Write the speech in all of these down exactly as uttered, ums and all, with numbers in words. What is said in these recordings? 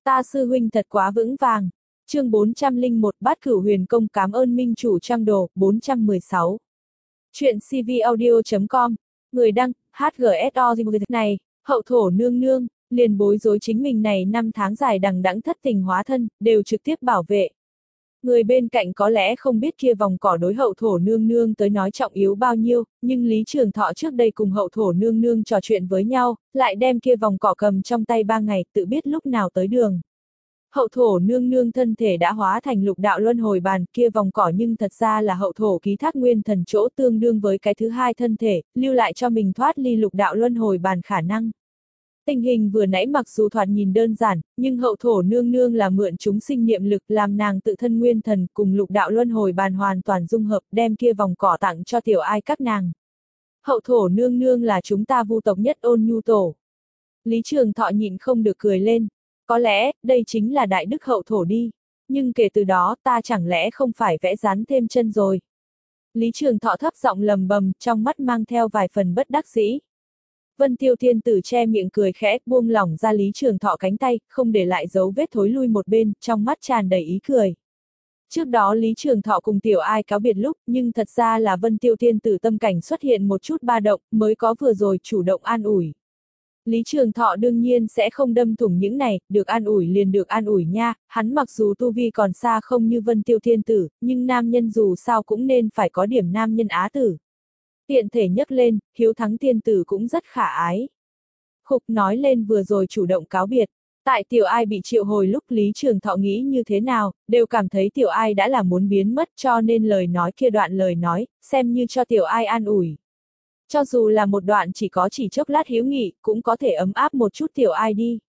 Ta sư huynh thật quá vững vàng. Chương bốn trăm lẻ một Bát Cửu Huyền Công cảm ơn minh chủ trăm đồ, bốn trăm mười sáu. Chuyện cvaudio chấm com. Người đăng, hát giê ét o này, hậu thổ nương nương, liền bối rối chính mình này năm tháng dài đằng đẵng thất tình hóa thân, đều trực tiếp bảo vệ. Người bên cạnh có lẽ không biết kia vòng cỏ đối hậu thổ nương nương tới nói trọng yếu bao nhiêu, nhưng Lý Trường Thọ trước đây cùng hậu thổ nương nương trò chuyện với nhau, lại đem kia vòng cỏ cầm trong tay ba ngày, tự biết lúc nào tới đường. Hậu thổ nương nương thân thể đã hóa thành lục đạo luân hồi bàn, kia vòng cỏ nhưng thật ra là hậu thổ ký thác nguyên thần chỗ tương đương với cái thứ hai thân thể, lưu lại cho mình thoát ly lục đạo luân hồi bàn khả năng. Tình hình vừa nãy mặc dù thoạt nhìn đơn giản, nhưng hậu thổ nương nương là mượn chúng sinh niệm lực làm nàng tự thân nguyên thần cùng lục đạo luân hồi bàn hoàn toàn dung hợp, đem kia vòng cỏ tặng cho tiểu ai các nàng. Hậu thổ nương nương là chúng ta vu tộc nhất ôn nhu tổ. Lý Trường Thọ nhịn không được cười lên. Có lẽ, đây chính là đại đức hậu thổ đi. Nhưng kể từ đó ta chẳng lẽ không phải vẽ rắn thêm chân rồi. Lý Trường Thọ thấp giọng lầm bầm, trong mắt mang theo vài phần bất đắc dĩ. Vân Tiêu Thiên Tử che miệng cười khẽ, buông lỏng ra Lý Trường Thọ cánh tay, không để lại dấu vết thối lui một bên, trong mắt tràn đầy ý cười. Trước đó Lý Trường Thọ cùng tiểu ai cáo biệt lúc, nhưng thật ra là Vân Tiêu Thiên Tử tâm cảnh xuất hiện một chút ba động, mới có vừa rồi chủ động an ủi. Lý Trường Thọ đương nhiên sẽ không đâm thủng những này, được an ủi liền được an ủi nha, hắn mặc dù tu vi còn xa không như Vân Tiêu Thiên Tử, nhưng nam nhân dù sao cũng nên phải có điểm nam nhân á tử. Tiện thể nhấc lên, hiếu thắng thiên tử cũng rất khả ái. Khục nói lên vừa rồi chủ động cáo biệt. Tại tiểu ai bị triệu hồi lúc Lý Trường Thọ nghĩ như thế nào, đều cảm thấy tiểu ai đã là muốn biến mất cho nên lời nói kia đoạn lời nói, xem như cho tiểu ai an ủi. Cho dù là một đoạn chỉ có chỉ chốc lát hiếu nghị, cũng có thể ấm áp một chút tiểu ai đi.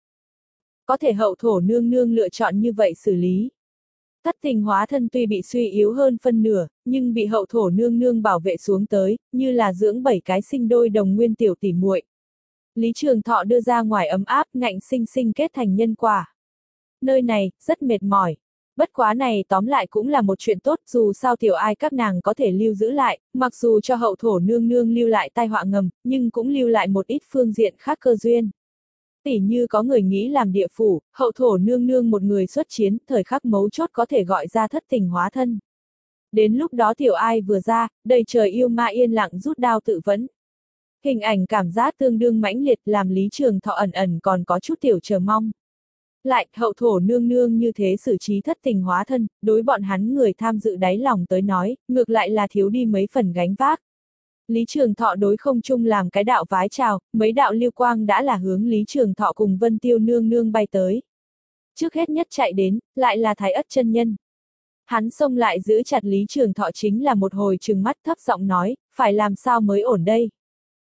Có thể hậu thổ nương nương lựa chọn như vậy xử lý. Thất tình hóa thân tuy bị suy yếu hơn phân nửa, nhưng bị hậu thổ nương nương bảo vệ xuống tới, như là dưỡng bảy cái sinh đôi đồng nguyên tiểu tỉ muội. Lý Trường Thọ đưa ra ngoài ấm áp, ngạnh sinh sinh kết thành nhân quả. Nơi này, rất mệt mỏi. Bất quá này tóm lại cũng là một chuyện tốt, dù sao tiểu ai các nàng có thể lưu giữ lại, mặc dù cho hậu thổ nương nương lưu lại tai họa ngầm, nhưng cũng lưu lại một ít phương diện khác cơ duyên. Tỉ như có người nghĩ làm địa phủ, hậu thổ nương nương một người xuất chiến, thời khắc mấu chốt có thể gọi ra thất tình hóa thân. Đến lúc đó tiểu ai vừa ra, đầy trời yêu ma yên lặng rút đao tự vẫn. Hình ảnh cảm giác tương đương mãnh liệt làm Lý Trường Thọ ẩn ẩn còn có chút tiểu chờ mong. Lại, hậu thổ nương nương như thế xử trí thất tình hóa thân, đối bọn hắn người tham dự đáy lòng tới nói, ngược lại là thiếu đi mấy phần gánh vác. Lý Trường Thọ đối không trung làm cái đạo vái chào, mấy đạo lưu quang đã là hướng Lý Trường Thọ cùng Vân Tiêu nương nương bay tới. Trước hết nhất chạy đến, lại là Thái Ất chân nhân. Hắn xông lại giữ chặt Lý Trường Thọ chính là một hồi trừng mắt thấp giọng nói, phải làm sao mới ổn đây?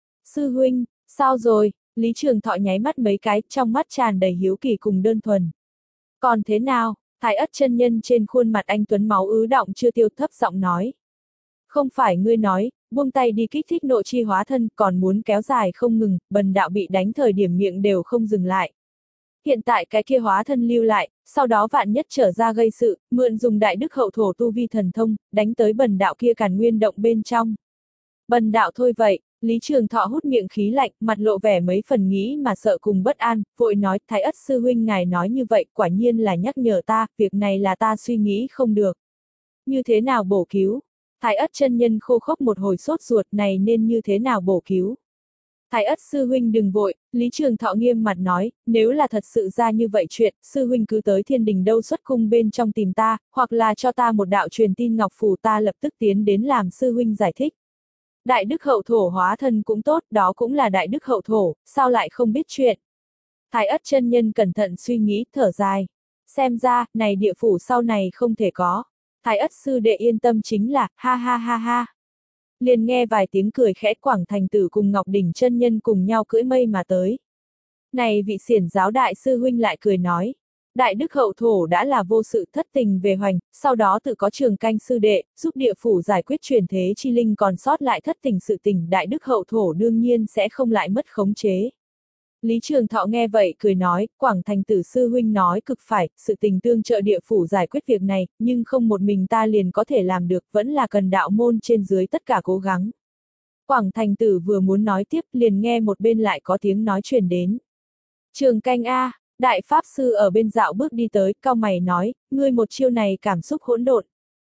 Sư huynh, sao rồi? Lý Trường Thọ nháy mắt mấy cái, trong mắt tràn đầy hiếu kỳ cùng đơn thuần. Còn thế nào? Thái Ất chân nhân trên khuôn mặt anh tuấn máu ứ động chưa tiêu, thấp giọng nói. Không phải ngươi nói, buông tay đi kích thích nội chi hóa thân, còn muốn kéo dài không ngừng, bần đạo bị đánh thời điểm miệng đều không dừng lại. Hiện tại cái kia hóa thân lưu lại, sau đó vạn nhất trở ra gây sự, mượn dùng đại đức hậu thổ tu vi thần thông, đánh tới bần đạo kia càn nguyên động bên trong. Bần đạo thôi vậy. Lý Trường Thọ hút miệng khí lạnh, mặt lộ vẻ mấy phần nghĩ mà sợ cùng bất an, vội nói, Thái Ất sư huynh ngài nói như vậy, quả nhiên là nhắc nhở ta, việc này là ta suy nghĩ không được. Như thế nào bổ cứu? Thái Ất chân nhân khô khốc một hồi sốt ruột, này nên như thế nào bổ cứu? Thái Ất sư huynh đừng vội, Lý Trường Thọ nghiêm mặt nói, nếu là thật sự ra như vậy chuyện, sư huynh cứ tới Thiên Đình Đâu Xuất Cung bên trong tìm ta, hoặc là cho ta một đạo truyền tin ngọc phù, ta lập tức tiến đến làm sư huynh giải thích. Đại đức hậu thổ hóa thân cũng tốt, đó cũng là đại đức hậu thổ, sao lại không biết chuyện. Thái Ất chân nhân cẩn thận suy nghĩ, thở dài. Xem ra, này địa phủ sau này không thể có. Thái Ất sư đệ yên tâm chính là, ha ha ha ha. Liền nghe vài tiếng cười khẽ, Quảng Thành Tử cùng Ngọc Đỉnh chân nhân cùng nhau cưỡi mây mà tới. Này vị xiển giáo đại sư huynh lại cười nói. Đại đức hậu thổ đã là vô sự thất tình về hoành, sau đó tự có trường canh sư đệ, giúp địa phủ giải quyết truyền thế chi linh còn sót lại thất tình sự tình, đại đức hậu thổ đương nhiên sẽ không lại mất khống chế. Lý Trường Thọ nghe vậy cười nói, Quảng Thành Tử sư huynh nói cực phải, sự tình tương trợ địa phủ giải quyết việc này, nhưng không một mình ta liền có thể làm được, vẫn là cần đạo môn trên dưới tất cả cố gắng. Quảng Thành Tử vừa muốn nói tiếp, liền nghe một bên lại có tiếng nói truyền đến. Trường canh a, Đại Pháp Sư ở bên dạo bước đi tới, cau mày nói, ngươi một chiêu này cảm xúc hỗn độn.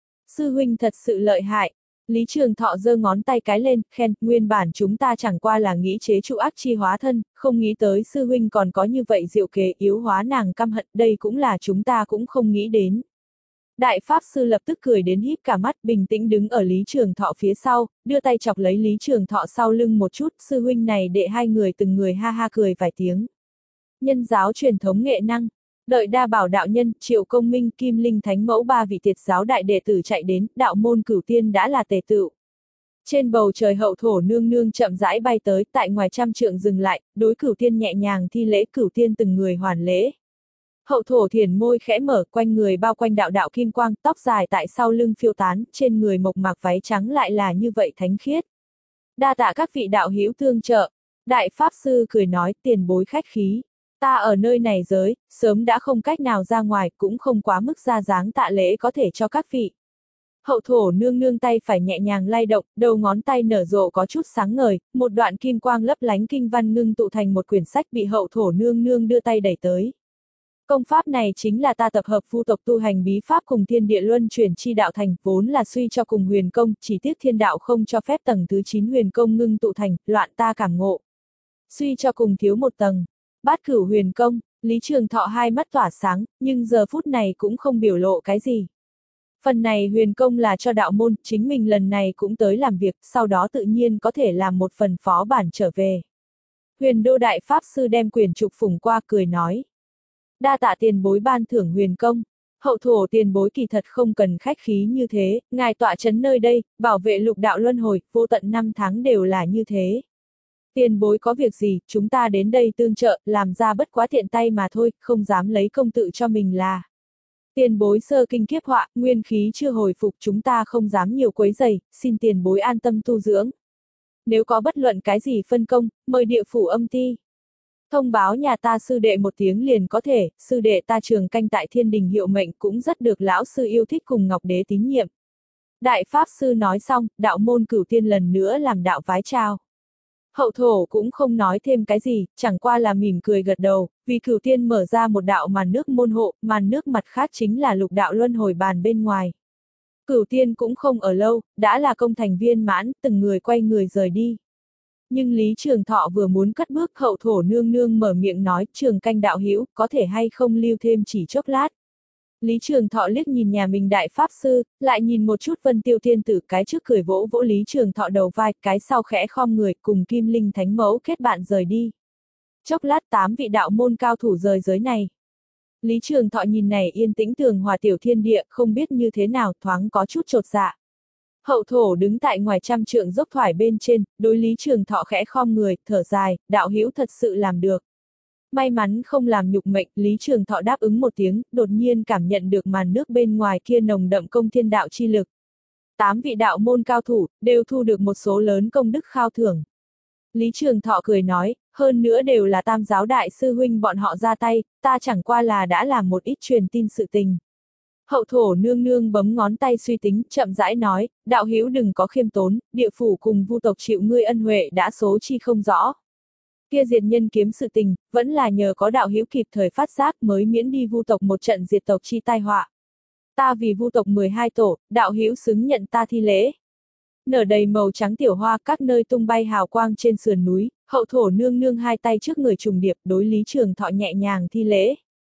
Sư huynh thật sự lợi hại. Lý Trường Thọ giơ ngón tay cái lên, khen, nguyên bản chúng ta chẳng qua là nghĩ chế trụ ác chi hóa thân, không nghĩ tới sư huynh còn có như vậy diệu kế yếu hóa nàng căm hận, đây cũng là chúng ta cũng không nghĩ đến. Đại Pháp Sư lập tức cười đến híp cả mắt, bình tĩnh đứng ở Lý Trường Thọ phía sau, đưa tay chọc lấy Lý Trường Thọ sau lưng một chút, sư huynh này đệ hai người từng người ha ha cười vài tiếng. Nhân giáo truyền thống nghệ năng. Đợi Đa Bảo đạo nhân, Triệu Công Minh, Kim Linh Thánh Mẫu ba vị tiệt giáo đại đệ tử chạy đến, đạo môn cửu tiên đã là tề tựu. Trên bầu trời hậu thổ nương nương chậm rãi bay tới, tại ngoài trăm trượng dừng lại, đối cửu tiên nhẹ nhàng thi lễ, cửu tiên từng người hoàn lễ. Hậu thổ thiền môi khẽ mở, quanh người bao quanh đạo đạo kim quang, tóc dài tại sau lưng phiêu tán, trên người mộc mạc váy trắng lại là như vậy thánh khiết. Đa tạ các vị đạo hữu tương trợ. Đại Pháp Sư cười nói, tiền bối khách khí. Ta ở nơi này giới, sớm đã không cách nào ra ngoài, cũng không quá mức ra dáng tạ lễ có thể cho các vị. Hậu thổ nương nương tay phải nhẹ nhàng lay động, đầu ngón tay nở rộ có chút sáng ngời, một đoạn kim quang lấp lánh kinh văn ngưng tụ thành một quyển sách bị hậu thổ nương nương đưa tay đẩy tới. Công pháp này chính là ta tập hợp vu tộc tu hành bí pháp cùng thiên địa luân chuyển chi đạo thành, vốn là suy cho cùng huyền công, chỉ tiếc thiên đạo không cho phép tầng thứ chín huyền công ngưng tụ thành, loạn ta cảm ngộ. Suy cho cùng thiếu một tầng. Bát cửu huyền công, Lý Trường Thọ hai mắt tỏa sáng, nhưng giờ phút này cũng không biểu lộ cái gì. Phần này huyền công là cho đạo môn, chính mình lần này cũng tới làm việc, sau đó tự nhiên có thể làm một phần phó bản trở về. Huyền Đô Đại Pháp Sư đem quyển trục phủng qua cười nói. Đa tạ tiền bối ban thưởng huyền công. Hậu thổ tiền bối kỳ thật không cần khách khí như thế, ngài tọa chấn nơi đây, bảo vệ lục đạo luân hồi, vô tận năm tháng đều là như thế. Tiền bối có việc gì, chúng ta đến đây tương trợ, làm ra bất quá tiện tay mà thôi, không dám lấy công tự cho mình là. Tiền bối sơ kinh kiếp họa, nguyên khí chưa hồi phục, chúng ta không dám nhiều quấy rầy, xin tiền bối an tâm tu dưỡng. Nếu có bất luận cái gì phân công, mời địa phủ âm ti. Thông báo nhà ta sư đệ một tiếng liền có thể, sư đệ ta trường canh tại thiên đình hiệu mệnh cũng rất được lão sư yêu thích cùng Ngọc Đế tín nhiệm. Đại Pháp Sư nói xong, đạo môn cửu tiên lần nữa làm đạo vái chào. Hậu thổ cũng không nói thêm cái gì, chẳng qua là mỉm cười gật đầu, vì cửu tiên mở ra một đạo màn nước môn hộ, màn nước mặt khác chính là lục đạo luân hồi bàn bên ngoài. Cửu tiên cũng không ở lâu, đã là công thành viên mãn, từng người quay người rời đi. Nhưng Lý Trường Thọ vừa muốn cất bước, hậu thổ nương nương mở miệng nói, Trường canh đạo hữu, có thể hay không lưu thêm chỉ chốc lát. Lý Trường Thọ liếc nhìn nhà mình Đại Pháp Sư, lại nhìn một chút Vân Tiêu Thiên Tử, cái trước cười vỗ vỗ Lý Trường Thọ đầu vai, cái sau khẽ khom người, cùng Kim Linh Thánh Mẫu kết bạn rời đi. Chốc lát tám vị đạo môn cao thủ rời giới này. Lý Trường Thọ nhìn này yên tĩnh tường hòa tiểu thiên địa, không biết như thế nào, thoáng có chút chột dạ. Hậu thổ đứng tại ngoài trăm trượng dốc thoải bên trên, đối Lý Trường Thọ khẽ khom người, thở dài, đạo hữu thật sự làm được. May mắn không làm nhục mệnh, Lý Trường Thọ đáp ứng một tiếng, đột nhiên cảm nhận được màn nước bên ngoài kia nồng đậm công thiên đạo chi lực. Tám vị đạo môn cao thủ, đều thu được một số lớn công đức khao thưởng. Lý Trường Thọ cười nói, hơn nữa đều là tam giáo đại sư huynh bọn họ ra tay, ta chẳng qua là đã làm một ít truyền tin sự tình. Hậu thổ nương nương bấm ngón tay suy tính, chậm rãi nói, đạo hữu đừng có khiêm tốn, địa phủ cùng vu tộc chịu ngươi ân huệ đã số chi không rõ. Kia diệt nhân kiếm sự tình, vẫn là nhờ có đạo hữu kịp thời phát giác mới miễn đi vu tộc một trận diệt tộc chi tai họa. Ta vì vu tộc mười hai tổ, đạo hữu xứng nhận ta thi lễ. Nở đầy màu trắng tiểu hoa, các nơi tung bay hào quang trên sườn núi, hậu thổ nương nương hai tay trước người trùng điệp, đối Lý Trường Thọ nhẹ nhàng thi lễ.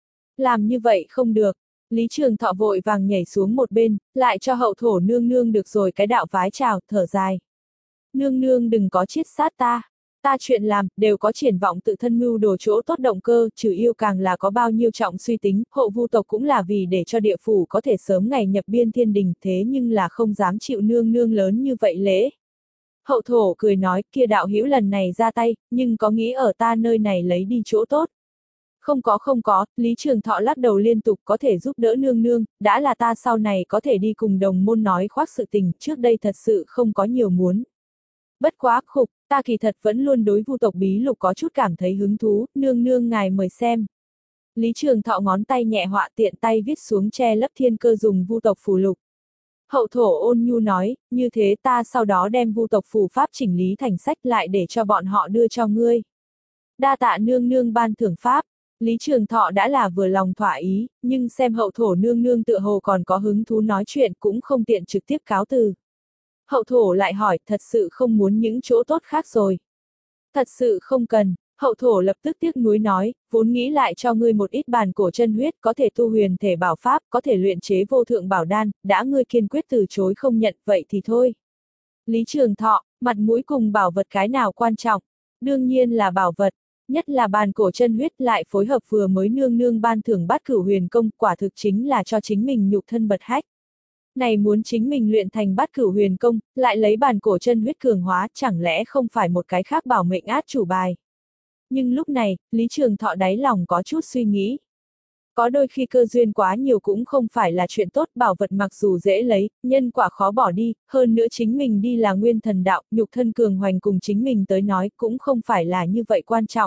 Làm như vậy không được. Lý Trường Thọ vội vàng nhảy xuống một bên, lại cho hậu thổ nương nương được rồi cái đạo vái chào, thở dài. Nương nương đừng có chiết sát ta. Ta chuyện làm, đều có triển vọng tự thân mưu đồ chỗ tốt động cơ, trừ yêu càng là có bao nhiêu trọng suy tính, hộ vu tộc cũng là vì để cho địa phủ có thể sớm ngày nhập biên thiên đình, thế nhưng là không dám chịu nương nương lớn như vậy lễ. Hậu thổ cười nói, kia đạo hữu lần này ra tay, nhưng có nghĩ ở ta nơi này lấy đi chỗ tốt. Không có không có, Lý Trường Thọ lắc đầu liên tục, có thể giúp đỡ nương nương, đã là ta sau này có thể đi cùng đồng môn nói khoác sự tình, trước đây thật sự không có nhiều muốn. Bất quá khục, ta kỳ thật vẫn luôn đối vu tộc bí lục có chút cảm thấy hứng thú, nương nương ngài mời xem. Lý Trường Thọ ngón tay nhẹ họa tiện tay viết xuống che lấp thiên cơ dùng vu tộc phù lục. Hậu thổ ôn nhu nói, như thế ta sau đó đem vu tộc phù pháp chỉnh lý thành sách lại để cho bọn họ đưa cho ngươi. Đa tạ nương nương ban thưởng pháp. Lý Trường Thọ đã là vừa lòng thỏa ý, nhưng xem hậu thổ nương nương tựa hồ còn có hứng thú nói chuyện cũng không tiện trực tiếp cáo từ. Hậu thổ lại hỏi, thật sự không muốn những chỗ tốt khác rồi. Thật sự không cần, hậu thổ lập tức tiếc nuối nói, vốn nghĩ lại cho ngươi một ít bàn cổ chân huyết có thể tu huyền thể bảo pháp, có thể luyện chế vô thượng bảo đan, đã ngươi kiên quyết từ chối không nhận, vậy thì thôi. Lý Trường Thọ, mặt mũi cùng bảo vật cái nào quan trọng? Đương nhiên là bảo vật, nhất là bàn cổ chân huyết lại phối hợp vừa mới nương nương ban thưởng bát cửu huyền công, quả thực chính là cho chính mình nhục thân bật hách. Này muốn chính mình luyện thành bát cửu huyền công, lại lấy bàn cổ chân huyết cường hóa, chẳng lẽ không phải một cái khác bảo mệnh át chủ bài. Nhưng lúc này, Lý Trường Thọ đáy lòng có chút suy nghĩ. Có đôi khi cơ duyên quá nhiều cũng không phải là chuyện tốt, bảo vật mặc dù dễ lấy, nhân quả khó bỏ đi, hơn nữa chính mình đi là nguyên thần đạo, nhục thân cường hoành cùng chính mình tới nói cũng không phải là như vậy quan trọng.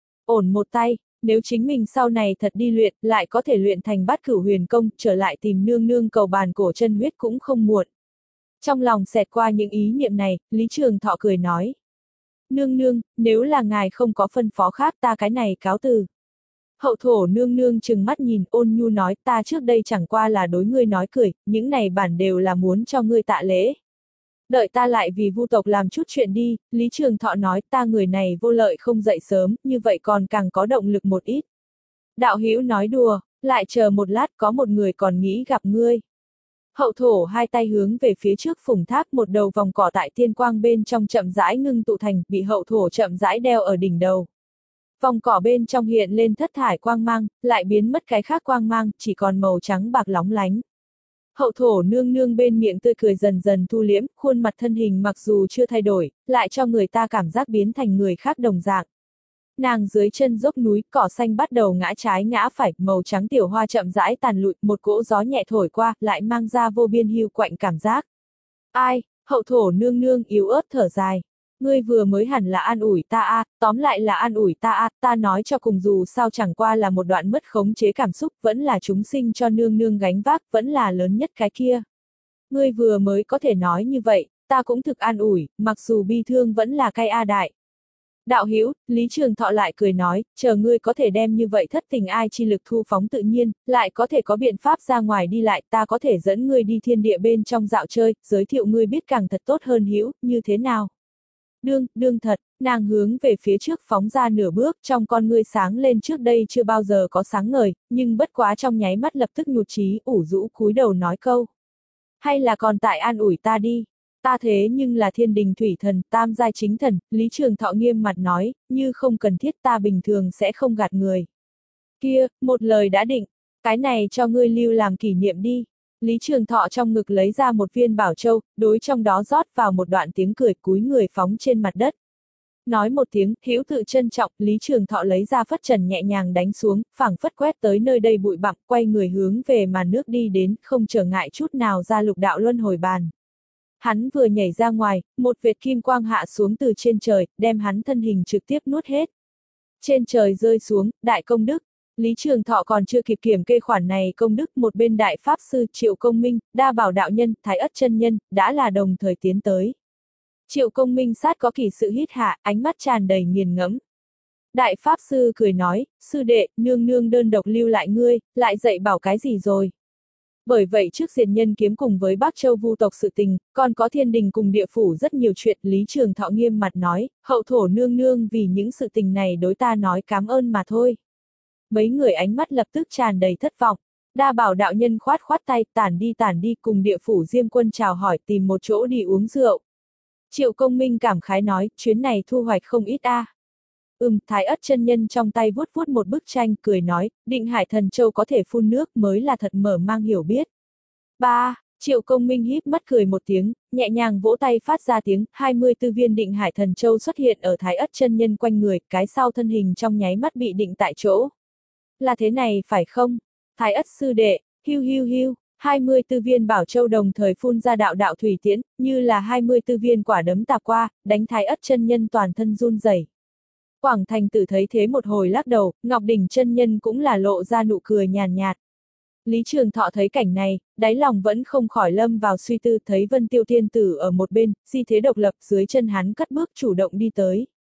Ổn một tay, nếu chính mình sau này thật đi luyện, lại có thể luyện thành bát cửu huyền công, trở lại tìm nương nương cầu bàn cổ chân huyết cũng không muộn. Trong lòng xẹt qua những ý niệm này, Lý Trường Thọ cười nói. Nương nương, nếu là ngài không có phân phó khác ta cái này cáo từ. Hậu thổ nương nương trừng mắt nhìn, ôn nhu nói, ta trước đây chẳng qua là đối ngươi nói cười, những này bản đều là muốn cho ngươi tạ lễ. Đợi ta lại vì vu tộc làm chút chuyện đi, Lý Trường Thọ nói, ta người này vô lợi không dậy sớm, như vậy còn càng có động lực một ít. Đạo hữu nói đùa, lại chờ một lát có một người còn nghĩ gặp ngươi. Hậu thổ hai tay hướng về phía trước phủng thác, một đầu vòng cỏ tại tiên quang bên trong chậm rãi ngưng tụ thành, bị hậu thổ chậm rãi đeo ở đỉnh đầu. Vòng cỏ bên trong hiện lên thất thải quang mang, lại biến mất cái khác quang mang, chỉ còn màu trắng bạc lóng lánh. Hậu thổ nương nương bên miệng tươi cười dần dần thu liễm, khuôn mặt thân hình mặc dù chưa thay đổi, lại cho người ta cảm giác biến thành người khác đồng dạng. Nàng dưới chân dốc núi, cỏ xanh bắt đầu ngã trái ngã phải, màu trắng tiểu hoa chậm rãi tàn lụi, một cỗ gió nhẹ thổi qua, lại mang ra vô biên hiu quạnh cảm giác. Ai, hậu thổ nương nương yếu ớt thở dài. Ngươi vừa mới hẳn là an ủi ta a, à, tóm lại là an ủi ta a, à, ta nói cho cùng dù sao chẳng qua là một đoạn mất khống chế cảm xúc, vẫn là chúng sinh cho nương nương gánh vác, vẫn là lớn nhất cái kia. Ngươi vừa mới có thể nói như vậy, ta cũng thực an ủi, mặc dù bi thương vẫn là cay a đại. Đạo hữu, Lý Trường Thọ lại cười nói, chờ ngươi có thể đem như vậy thất tình ai chi lực thu phóng tự nhiên, lại có thể có biện pháp ra ngoài đi lại, ta có thể dẫn ngươi đi thiên địa bên trong dạo chơi, giới thiệu ngươi biết càng thật tốt hơn hữu, như thế nào? Đương, đương thật, nàng hướng về phía trước phóng ra nửa bước, trong con ngươi sáng lên trước đây chưa bao giờ có sáng ngời, nhưng bất quá trong nháy mắt lập tức nhụt chí, ủ rũ cúi đầu nói câu. Hay là còn tại an ủi ta đi. Ta thế nhưng là thiên đình thủy thần, tam giai chính thần, Lý Trường Thọ nghiêm mặt nói, như không cần thiết ta bình thường sẽ không gạt người. Kia, một lời đã định, cái này cho ngươi lưu làm kỷ niệm đi. Lý Trường Thọ trong ngực lấy ra một viên bảo châu, đối trong đó rót vào một đoạn tiếng cười, cúi người phóng trên mặt đất. Nói một tiếng, hữu tự trân trọng, Lý Trường Thọ lấy ra phất trần nhẹ nhàng đánh xuống, phảng phất quét tới nơi đây bụi bặm, quay người hướng về màn nước đi đến, không trở ngại chút nào ra lục đạo luân hồi bàn. Hắn vừa nhảy ra ngoài, một vệt kim quang hạ xuống từ trên trời, đem hắn thân hình trực tiếp nuốt hết. Trên trời rơi xuống, đại công đức. Lý Trường Thọ còn chưa kịp kiểm kê khoản này công đức, một bên đại pháp sư Triệu Công Minh, Đa Bảo đạo nhân, Thái Ất chân nhân, đã là đồng thời tiến tới. Triệu Công Minh sát có kỳ sự hít hạ, ánh mắt tràn đầy nghiền ngẫm. Đại pháp sư cười nói, sư đệ, nương nương đơn độc lưu lại ngươi, lại dạy bảo cái gì rồi? Bởi vậy trước diệt nhân kiếm cùng với Bắc Châu vu tộc sự tình, còn có thiên đình cùng địa phủ rất nhiều chuyện, Lý Trường Thọ nghiêm mặt nói, hậu thổ nương nương vì những sự tình này đối ta nói cảm ơn mà thôi. Mấy người ánh mắt lập tức tràn đầy thất vọng. Đa Bảo đạo nhân khoát khoát tay, tản đi tản đi, cùng địa phủ Diêm Quân chào hỏi, tìm một chỗ đi uống rượu. Triệu Công Minh cảm khái nói, chuyến này thu hoạch không ít a. À. Ừm, Thái Ất chân nhân trong tay vuốt vuốt một bức tranh, cười nói, Định Hải Thần Châu có thể phun nước mới là thật mở mang hiểu biết. Ba, Triệu Công Minh híp mắt cười một tiếng, nhẹ nhàng vỗ tay phát ra tiếng, hai mươi tư viên Định Hải Thần Châu xuất hiện ở Thái Ất chân nhân quanh người, cái sau thân hình trong nháy mắt bị định tại chỗ. Là thế này phải không? Thái Ất sư đệ, hiu hiu hiu, hai mươi tư viên bảo châu đồng thời phun ra đạo đạo thủy tiễn, như là hai mươi tư viên quả đấm tạp qua, đánh Thái Ất chân nhân toàn thân run rẩy. Quảng Thành Tử thấy thế một hồi lắc đầu, Ngọc Đỉnh chân nhân cũng là lộ ra nụ cười nhàn nhạt. Lý Trường Thọ thấy cảnh này, đáy lòng vẫn không khỏi lâm vào suy tư, thấy Vân Tiêu Tiên Tử ở một bên, di thế độc lập dưới chân hắn cất bước chủ động đi tới.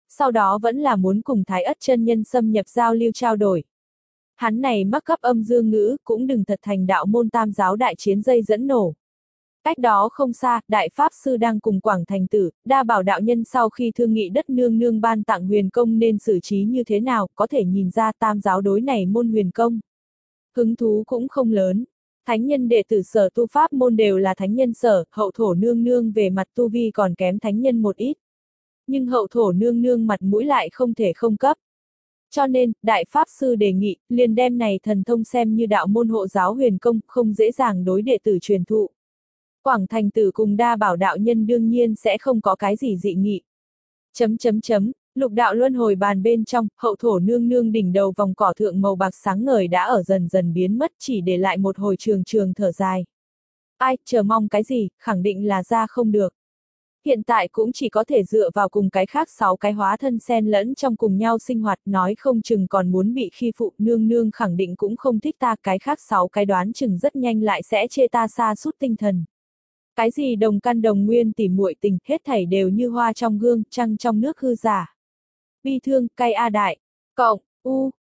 sau đó vẫn là muốn cùng Thái Ất chân nhân xâm nhập giao lưu trao đổi. Hắn này mắc cấp âm dương ngữ, cũng đừng thật thành đạo môn tam giáo đại chiến dây dẫn nổ. Cách đó không xa, Đại Pháp Sư đang cùng Quảng Thành Tử, Đa Bảo đạo nhân sau khi thương nghị đất nương nương ban tặng huyền công nên xử trí như thế nào, có thể nhìn ra tam giáo đối này môn huyền công. Hứng thú cũng không lớn. Thánh nhân đệ tử sở tu pháp môn đều là thánh nhân sở, hậu thổ nương nương về mặt tu vi còn kém thánh nhân một ít. Nhưng hậu thổ nương nương mặt mũi lại không thể không cấp. Cho nên, Đại Pháp Sư đề nghị, liền đem này thần thông xem như đạo môn hộ giáo huyền công, không dễ dàng đối đệ tử truyền thụ. Quảng Thành Tử cùng Đa Bảo đạo nhân đương nhiên sẽ không có cái gì dị nghị. Chấm chấm chấm, lục đạo luân hồi bàn bên trong, hậu thổ nương nương đỉnh đầu vòng cỏ thượng màu bạc sáng ngời đã ở dần dần biến mất, chỉ để lại một hồi trường trường thở dài. Ai, chờ mong cái gì, khẳng định là ra không được. Hiện tại cũng chỉ có thể dựa vào cùng cái khác sáu cái hóa thân xen lẫn trong cùng nhau sinh hoạt, nói không chừng còn muốn bị khi phụ, nương nương khẳng định cũng không thích ta, cái khác sáu cái đoán chừng rất nhanh lại sẽ chê ta sa sút tinh thần. Cái gì đồng căn đồng nguyên tỉ muội tình, hết thảy đều như hoa trong gương, trăng trong nước hư giả. Bi thương, cay a đại, cộng, u,